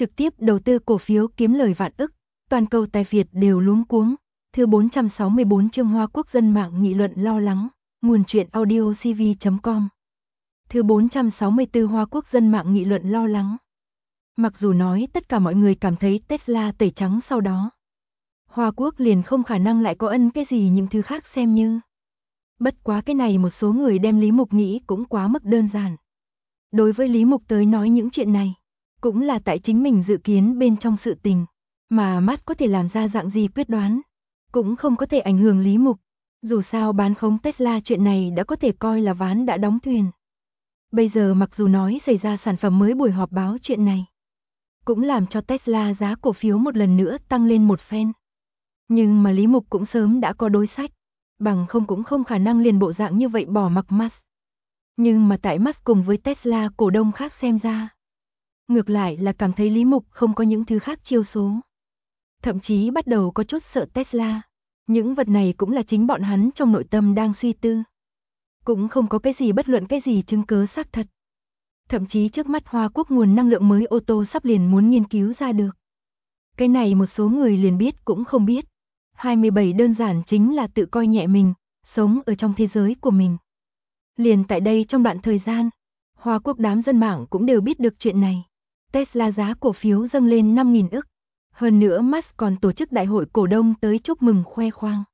trực tiếp đầu tư cổ phiếu kiếm lời vạn ức, toàn cầu tài Việt đều luống cuống. Thứ 464 chương Hoa Quốc dân mạng nghị luận lo lắng, nguồn truyện audio cv.com. Thứ 464 Hoa Quốc dân mạng nghị luận lo lắng. Mặc dù nói tất cả mọi người cảm thấy Tesla tẩy trắng sau đó, Hoa Quốc liền không khả năng lại có ân cái gì những thứ khác xem như. Bất quá cái này một số người đem Lý Mục nghĩ cũng quá mức đơn giản. Đối với Lý Mục tới nói những chuyện này, cũng là tại chính mình dự kiến bên trong sự tình, mà mắt có thể làm ra dạng gì quyết đoán, cũng không có thể ảnh hưởng Lý Mục. Dù sao bán khống Tesla chuyện này đã có thể coi là ván đã đóng thuyền. Bây giờ mặc dù nói xảy ra sản phẩm mới buổi họp báo chuyện này, cũng làm cho Tesla giá cổ phiếu một lần nữa tăng lên một phen. Nhưng mà Lý Mục cũng sớm đã có đối sách, bằng không cũng không khả năng liền bộ dạng như vậy bỏ mặc Musk. Nhưng mà tại Musk cùng với Tesla cổ đông khác xem ra, ngược lại là cảm thấy Lý Mục không có những thứ khác chiêu số. Thậm chí bắt đầu có chút sợ Tesla. Những vật này cũng là chính bọn hắn trong nội tâm đang suy tư. Cũng không có cái gì bất luận cái gì chứng cứ xác thật. Thậm chí trước mắt Hoa Quốc nguồn năng lượng mới ô tô sắp liền muốn nghiên cứu ra được. Cái này một số người liền biết cũng không biết. 27 đơn giản chính là tự coi nhẹ mình, sống ở trong thế giới của mình. Liền tại đây trong đoạn thời gian, Hoa Quốc đám dân mạng cũng đều biết được chuyện này. Tesla giá cổ phiếu dâng lên 5.000 ức. Hơn nữa Musk còn tổ chức đại hội cổ đông tới chúc mừng khoe khoang.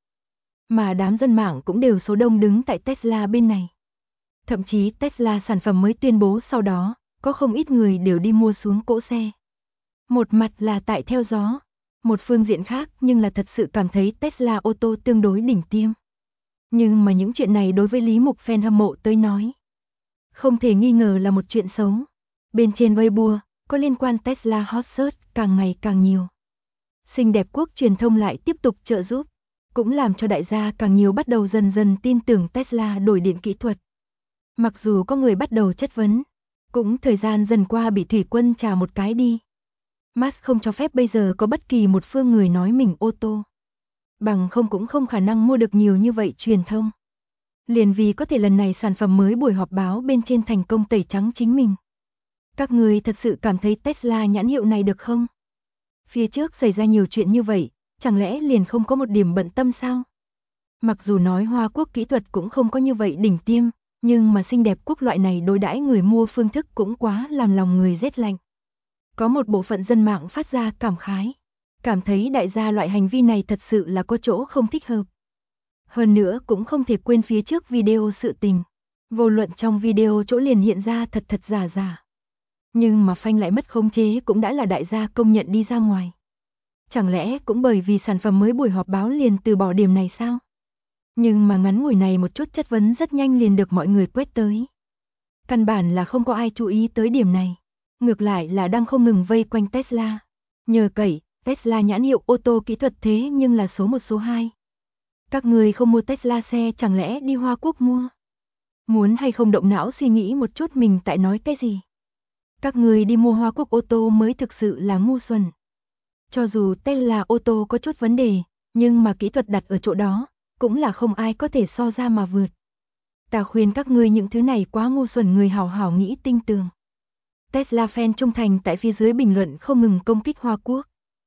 Mà đám dân mạng cũng đều số đông đứng tại Tesla bên này. Thậm chí Tesla sản phẩm mới tuyên bố sau đó, có không ít người đều đi mua xuống cỗ xe. Một mặt là tại theo gió, một phương diện khác nhưng là thật sự cảm thấy Tesla ô tô tương đối đỉnh tiêm. Nhưng mà những chuyện này đối với Lý Mục fan hâm mộ tới nói, không thể nghi ngờ là một chuyện xấu. Bên trên Weibo, có liên quan Tesla hot search càng ngày càng nhiều. Xinh đẹp quốc truyền thông lại tiếp tục trợ giúp, cũng làm cho đại gia càng nhiều bắt đầu dần dần tin tưởng Tesla đổi điện kỹ thuật. Mặc dù có người bắt đầu chất vấn, cũng thời gian dần qua bị thủy quân trả một cái đi. Musk không cho phép bây giờ có bất kỳ một phương người nói mình ô tô. Bằng không cũng không khả năng mua được nhiều như vậy truyền thông. Liền vì có thể lần này sản phẩm mới buổi họp báo bên trên thành công tẩy trắng chính mình. Các người thật sự cảm thấy Tesla nhãn hiệu này được không? Phía trước xảy ra nhiều chuyện như vậy, chẳng lẽ liền không có một điểm bận tâm sao? Mặc dù nói Hoa Quốc kỹ thuật cũng không có như vậy đỉnh tiêm, nhưng mà xinh đẹp quốc loại này đối đãi người mua phương thức cũng quá làm lòng người rét lạnh. Có một bộ phận dân mạng phát ra cảm khái, cảm thấy đại gia loại hành vi này thật sự là có chỗ không thích hợp. Hơn nữa cũng không thể quên phía trước video sự tình. Vô luận trong video chỗ liền hiện ra thật thật giả giả. Nhưng mà phanh lại mất khống chế cũng đã là đại gia công nhận đi ra ngoài. Chẳng lẽ cũng bởi vì sản phẩm mới buổi họp báo liền từ bỏ điểm này sao? Nhưng mà ngắn ngủi này một chút chất vấn rất nhanh liền được mọi người quét tới. Căn bản là không có ai chú ý tới điểm này. Ngược lại là đang không ngừng vây quanh Tesla. Nhờ cậy, Tesla nhãn hiệu ô tô kỹ thuật thế nhưng là số 1 số 2. Các người không mua Tesla xe chẳng lẽ đi Hoa Quốc mua? Muốn hay không động não suy nghĩ một chút mình tại nói cái gì? Các người đi mua Hoa Quốc ô tô mới thực sự là ngu xuẩn. Cho dù Tesla ô tô có chút vấn đề, nhưng mà kỹ thuật đặt ở chỗ đó, cũng là không ai có thể so ra mà vượt. Ta khuyên các ngươi những thứ này quá ngu xuẩn, người hảo hảo nghĩ tinh tường. Tesla fan trung thành tại phía dưới bình luận không ngừng công kích Hoa Quốc.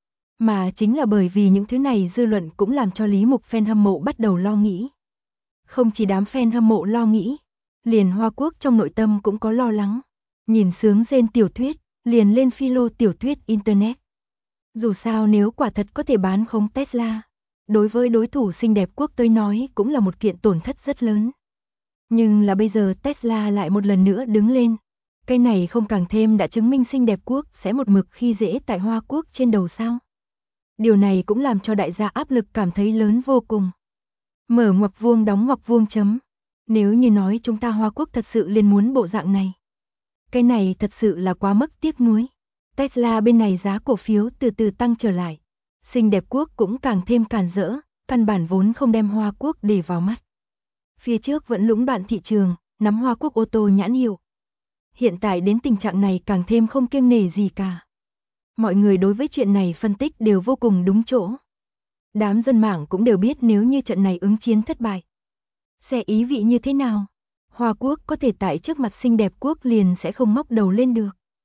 Mà chính là bởi vì những thứ này dư luận cũng làm cho Lý Mục fan hâm mộ bắt đầu lo nghĩ. Không chỉ đám fan hâm mộ lo nghĩ, liền Hoa Quốc trong nội tâm cũng có lo lắng. Nhìn sướng rên tiểu thuyết, liền lên philo tiểu thuyết Internet. Dù sao nếu quả thật có thể bán khống Tesla, đối với đối thủ xinh đẹp quốc tới nói cũng là một kiện tổn thất rất lớn. Nhưng là bây giờ Tesla lại một lần nữa đứng lên. Cái này không càng thêm đã chứng minh xinh đẹp quốc sẽ một mực khi dễ tại Hoa Quốc trên đầu sao. Điều này cũng làm cho đại gia áp lực cảm thấy lớn vô cùng. Mở ngoặc vuông đóng ngoặc vuông chấm. Nếu như nói chúng ta Hoa Quốc thật sự liền muốn bộ dạng này. Cái này thật sự là quá mức tiếc nuối. Tesla bên này giá cổ phiếu từ từ tăng trở lại. Xinh đẹp quốc cũng càng thêm càn rỡ, căn bản vốn không đem Hoa Quốc để vào mắt. Phía trước vẫn lũng đoạn thị trường, nắm Hoa Quốc ô tô nhãn hiệu. Hiện tại đến tình trạng này càng thêm không kiêng nể gì cả. Mọi người đối với chuyện này phân tích đều vô cùng đúng chỗ. Đám dân mạng cũng đều biết nếu như trận này ứng chiến thất bại, sẽ ý vị như thế nào. Hoa Quốc có thể tại trước mặt xinh đẹp quốc liền sẽ không ngóc đầu lên được.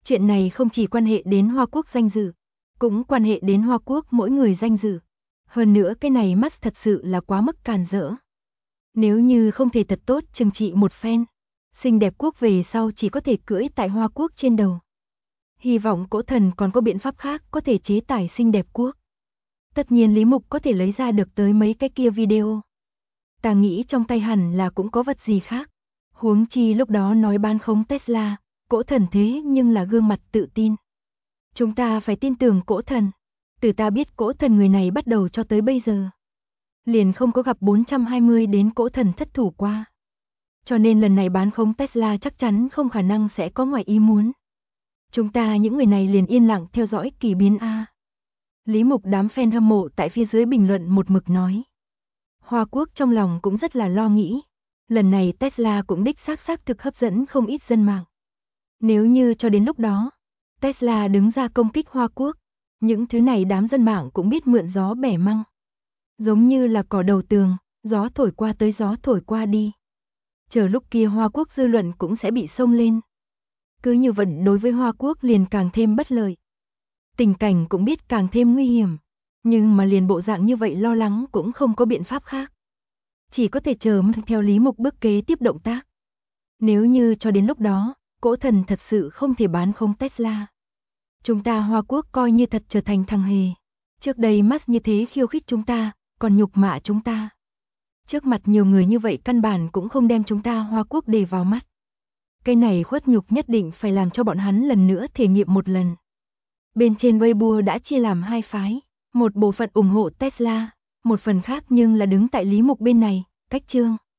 Chuyện này không chỉ quan hệ đến Hoa Quốc danh dự, cũng quan hệ đến Hoa Quốc mỗi người danh dự. Hơn nữa cái này Musk thật sự là quá mức càn rỡ. Nếu như không thể thật tốt trừng trị một phen, xinh đẹp quốc về sau chỉ có thể cưỡi tại Hoa Quốc trên đầu. Hy vọng Cỗ Thần còn có biện pháp khác có thể chế tải xinh đẹp quốc. Tất nhiên Lý Mục có thể lấy ra được tới mấy cái kia video. Ta nghĩ trong tay hẳn là cũng có vật gì khác. Huống chi lúc đó nói bán khống Tesla, Cỗ Thần thế nhưng là gương mặt tự tin. Chúng ta phải tin tưởng Cỗ Thần. Từ ta biết Cỗ Thần người này bắt đầu cho tới bây giờ, liền không có gặp 420 đến Cỗ Thần thất thủ qua. Cho nên lần này bán khống Tesla chắc chắn không khả năng sẽ có ngoài ý muốn. Chúng ta những người này liền yên lặng theo dõi kỳ biến A. Lý Mục đám fan hâm mộ tại phía dưới bình luận một mực nói. Hoa Quốc trong lòng cũng rất là lo nghĩ. Lần này Tesla cũng đích xác thực hấp dẫn không ít dân mạng. Nếu như cho đến lúc đó, Tesla đứng ra công kích Hoa Quốc, những thứ này đám dân mạng cũng biết mượn gió bẻ măng. Giống như là cỏ đầu tường, gió thổi qua tới gió thổi qua đi. Chờ lúc kia Hoa Quốc dư luận cũng sẽ bị xông lên. Cứ như vậy đối với Hoa Quốc liền càng thêm bất lợi. Tình cảnh cũng biết càng thêm nguy hiểm. Nhưng mà liền bộ dạng như vậy lo lắng cũng không có biện pháp khác. Chỉ có thể chờ theo Lý Mục bước kế tiếp động tác. Nếu như cho đến lúc đó, Cỗ Thần thật sự không thể bán không Tesla. Chúng ta Hoa Quốc coi như thật trở thành thằng hề. Trước đây Musk như thế khiêu khích chúng ta, còn nhục mạ chúng ta. Trước mặt nhiều người như vậy căn bản cũng không đem chúng ta Hoa Quốc để vào mắt. Cái này khuất nhục nhất định phải làm cho bọn hắn lần nữa thể nghiệm một lần. Bên trên Weibo đã chia làm hai phái. Một bộ phận ủng hộ Tesla, một phần khác nhưng là đứng tại Lý Mục bên này, cách chương.